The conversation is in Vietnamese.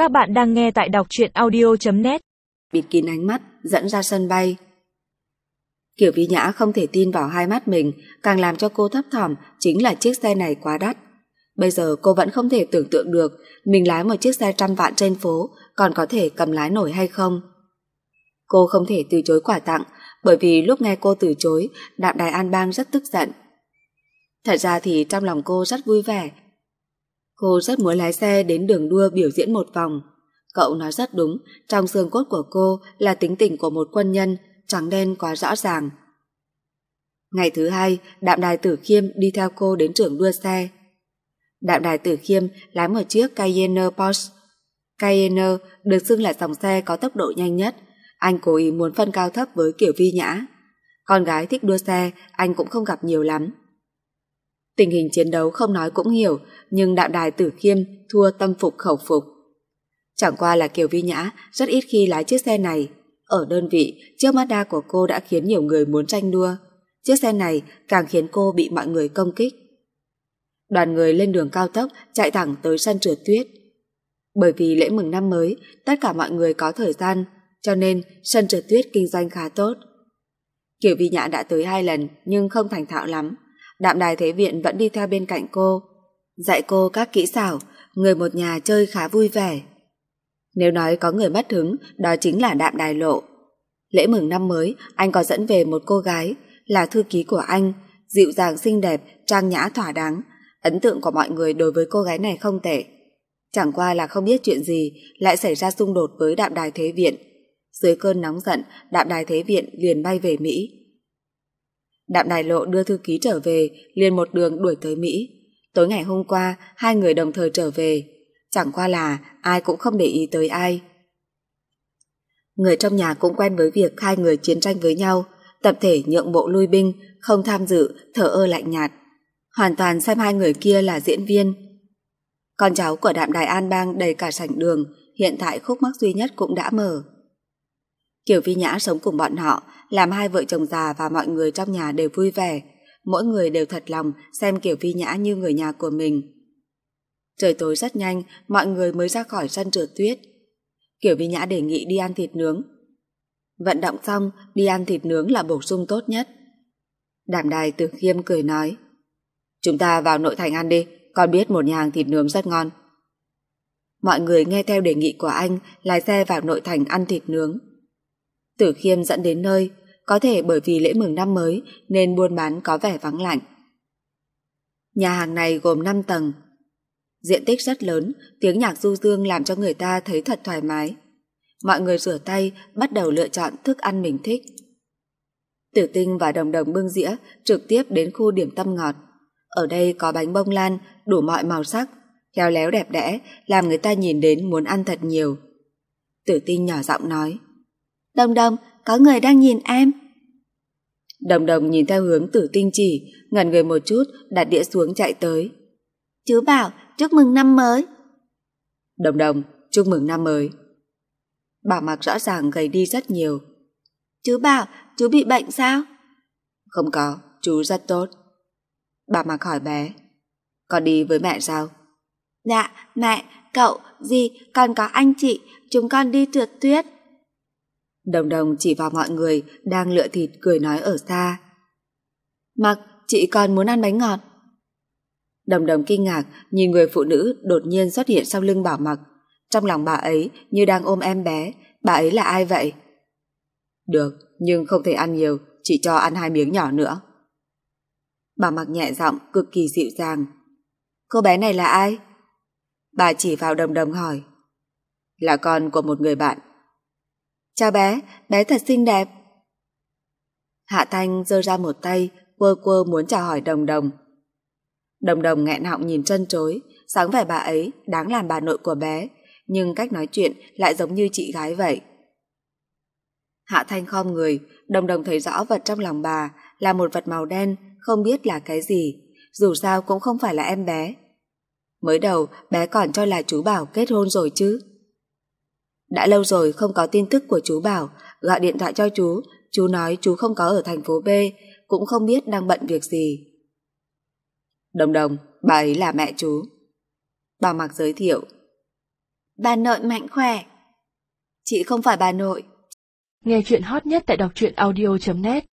Các bạn đang nghe tại đọc truyện audio.net. Bịt kín ánh mắt, dẫn ra sân bay. Kiều Vi Nhã không thể tin vào hai mắt mình, càng làm cho cô thấp thỏm chính là chiếc xe này quá đắt. Bây giờ cô vẫn không thể tưởng tượng được mình lái một chiếc xe 100 vạn trên phố còn có thể cầm lái nổi hay không. Cô không thể từ chối quà tặng, bởi vì lúc nghe cô từ chối, Đạm Đài An Bang rất tức giận. Thật ra thì trong lòng cô rất vui vẻ. Cô rất muốn lái xe đến đường đua biểu diễn một vòng. Cậu nói rất đúng, trong xương cốt của cô là tính tình của một quân nhân, trắng đen quá rõ ràng. Ngày thứ hai, Đạm Đài Tử Khiêm đi theo cô đến trường đua xe. Đạm Đài Tử Khiêm lái một chiếc Cayenne Porsche. Cayenne được xưng là dòng xe có tốc độ nhanh nhất. Anh cố ý muốn phân cao thấp với Kiều Vi Nhã. Con gái thích đua xe, anh cũng không gặp nhiều lắm. Tình hình chiến đấu không nói cũng hiểu, nhưng Đạm Đài Tử Khiêm thua tâm phục khẩu phục. Chẳng qua là Kiều Vi Nhã rất ít khi lái chiếc xe này. Ở đơn vị, chiếc Mazda của cô đã khiến nhiều người muốn tranh đua. Chiếc xe này càng khiến cô bị mọi người công kích. Đoàn người lên đường cao tốc chạy thẳng tới sân trượt tuyết. Bởi vì lễ mừng năm mới, tất cả mọi người có thời gian, cho nên sân trượt tuyết kinh doanh khá tốt. Kiều Vi Nhã đã tới 2 lần nhưng không thành thạo lắm. Đạm Đài Thế Viện vẫn đi theo bên cạnh cô, dạy cô các kỹ xảo, người một nhà chơi khá vui vẻ. Nếu nói có người mất hứng, đó chính là Đạm Đài Lộ. Lễ mừng năm mới, anh có dẫn về một cô gái, là thư ký của anh, dịu dàng xinh đẹp, trang nhã thỏa đáng. Ấn tượng của mọi người đối với cô gái này không tệ. Chẳng qua là không biết chuyện gì lại xảy ra xung đột với Đạm Đài Thế Viện. Dưới cơn nóng giận, Đạm Đài Thế Viện liền bay về Mỹ. Đạm Đài Lộ đưa thư ký trở về, liền một đường đuổi tới Mỹ. Tối ngày hôm qua, hai người đồng thời trở về. Chẳng qua là ai cũng không để ý tới ai. Người trong nhà cũng quen với việc hai người chiến tranh với nhau, tập thể nhượng bộ lui binh, không tham dự, thờ ơ lạnh nhạt. Hoàn toàn xem hai người kia là diễn viên. Con cháu của Đạm Đài An Bang đầy cả sảnh đường, hiện tại khúc mắc duy nhất cũng đã mở. Kiều Vi Nhã sống cùng bọn họ, làm hai vợ chồng già và mọi người trong nhà đều vui vẻ. Mỗi người đều thật lòng xem Kiều Vi Nhã như người nhà của mình. Trời tối rất nhanh, mọi người mới ra khỏi sân trượt tuyết. Kiều Vi Nhã đề nghị đi ăn thịt nướng. Vận động xong, đi ăn thịt nướng là bổ sung tốt nhất. Đạm Đài Tử Khiêm cười nói, chúng ta vào nội thành ăn đi, con biết một nhà hàng thịt nướng rất ngon. Mọi người nghe theo đề nghị của anh, lái xe vào nội thành ăn thịt nướng. Tử Khiêm dẫn đến nơi, có thể bởi vì lễ mừng năm mới nên buôn bán có vẻ vắng lạnh. Nhà hàng này gồm 5 tầng. Diện tích rất lớn, tiếng nhạc du dương làm cho người ta thấy thật thoải mái. Mọi người rửa tay, bắt đầu lựa chọn thức ăn mình thích. Tử Tinh và Đồng Đồng bưng dĩa trực tiếp đến khu điểm tâm ngọt. Ở đây có bánh bông lan đủ mọi màu sắc, khéo léo đẹp đẽ, làm người ta nhìn đến muốn ăn thật nhiều. Tử Tinh nhỏ giọng nói, Đồng Đồng, có người đang nhìn em. Đồng Đồng nhìn theo hướng Tử Tinh chỉ, ngẩn người một chút, đặt đĩa xuống chạy tới. Chú Bảo, chúc mừng năm mới. Đồng Đồng, chúc mừng năm mới. Bảo Mặc rõ ràng gầy đi rất nhiều. Chú Bảo, chú bị bệnh sao? Không có, chú rất tốt. Bảo Mặc hỏi bé, con đi với mẹ sao? Dạ, mẹ, cậu, dì, còn có anh chị, chúng con đi trượt tuyết. Đồng Đồng chỉ vào mọi người đang lựa thịt cười nói ở xa. Mặc, chị còn muốn ăn bánh ngọt. Đồng Đồng kinh ngạc nhìn người phụ nữ đột nhiên xuất hiện sau lưng Bảo Mặc. Trong lòng bà ấy như đang ôm em bé. Bà ấy là ai vậy? Được, nhưng không thể ăn nhiều, chỉ cho ăn 2 miếng nhỏ nữa. Bảo Mặc nhẹ giọng cực kỳ dịu dàng. Cô bé này là ai? Bà chỉ vào Đồng Đồng hỏi. Là con của một người bạn. Chào bé, bé thật xinh đẹp. Hạ Thanh giơ ra một tay, quơ quơ muốn chào hỏi Đồng Đồng. Đồng Đồng nghẹn họng nhìn trân trối, sáng vẻ bà ấy đáng làm bà nội của bé, nhưng cách nói chuyện lại giống như chị gái vậy. Hạ Thanh khom người, Đồng Đồng thấy rõ vật trong lòng bà là một vật màu đen, không biết là cái gì, dù sao cũng không phải là em bé. Mới đầu bé còn cho là chú Bảo kết hôn rồi chứ. Đã lâu rồi không có tin tức của chú Bảo, gọi điện thoại cho chú nói chú không có ở thành phố B, cũng không biết đang bận việc gì. Đồng Đồng, bà ấy là mẹ chú. Bảo Mặc giới thiệu. Bà nội mạnh khỏe. Chị không phải bà nội. Nghe chuyện hot nhất tại đọc truyện audio.net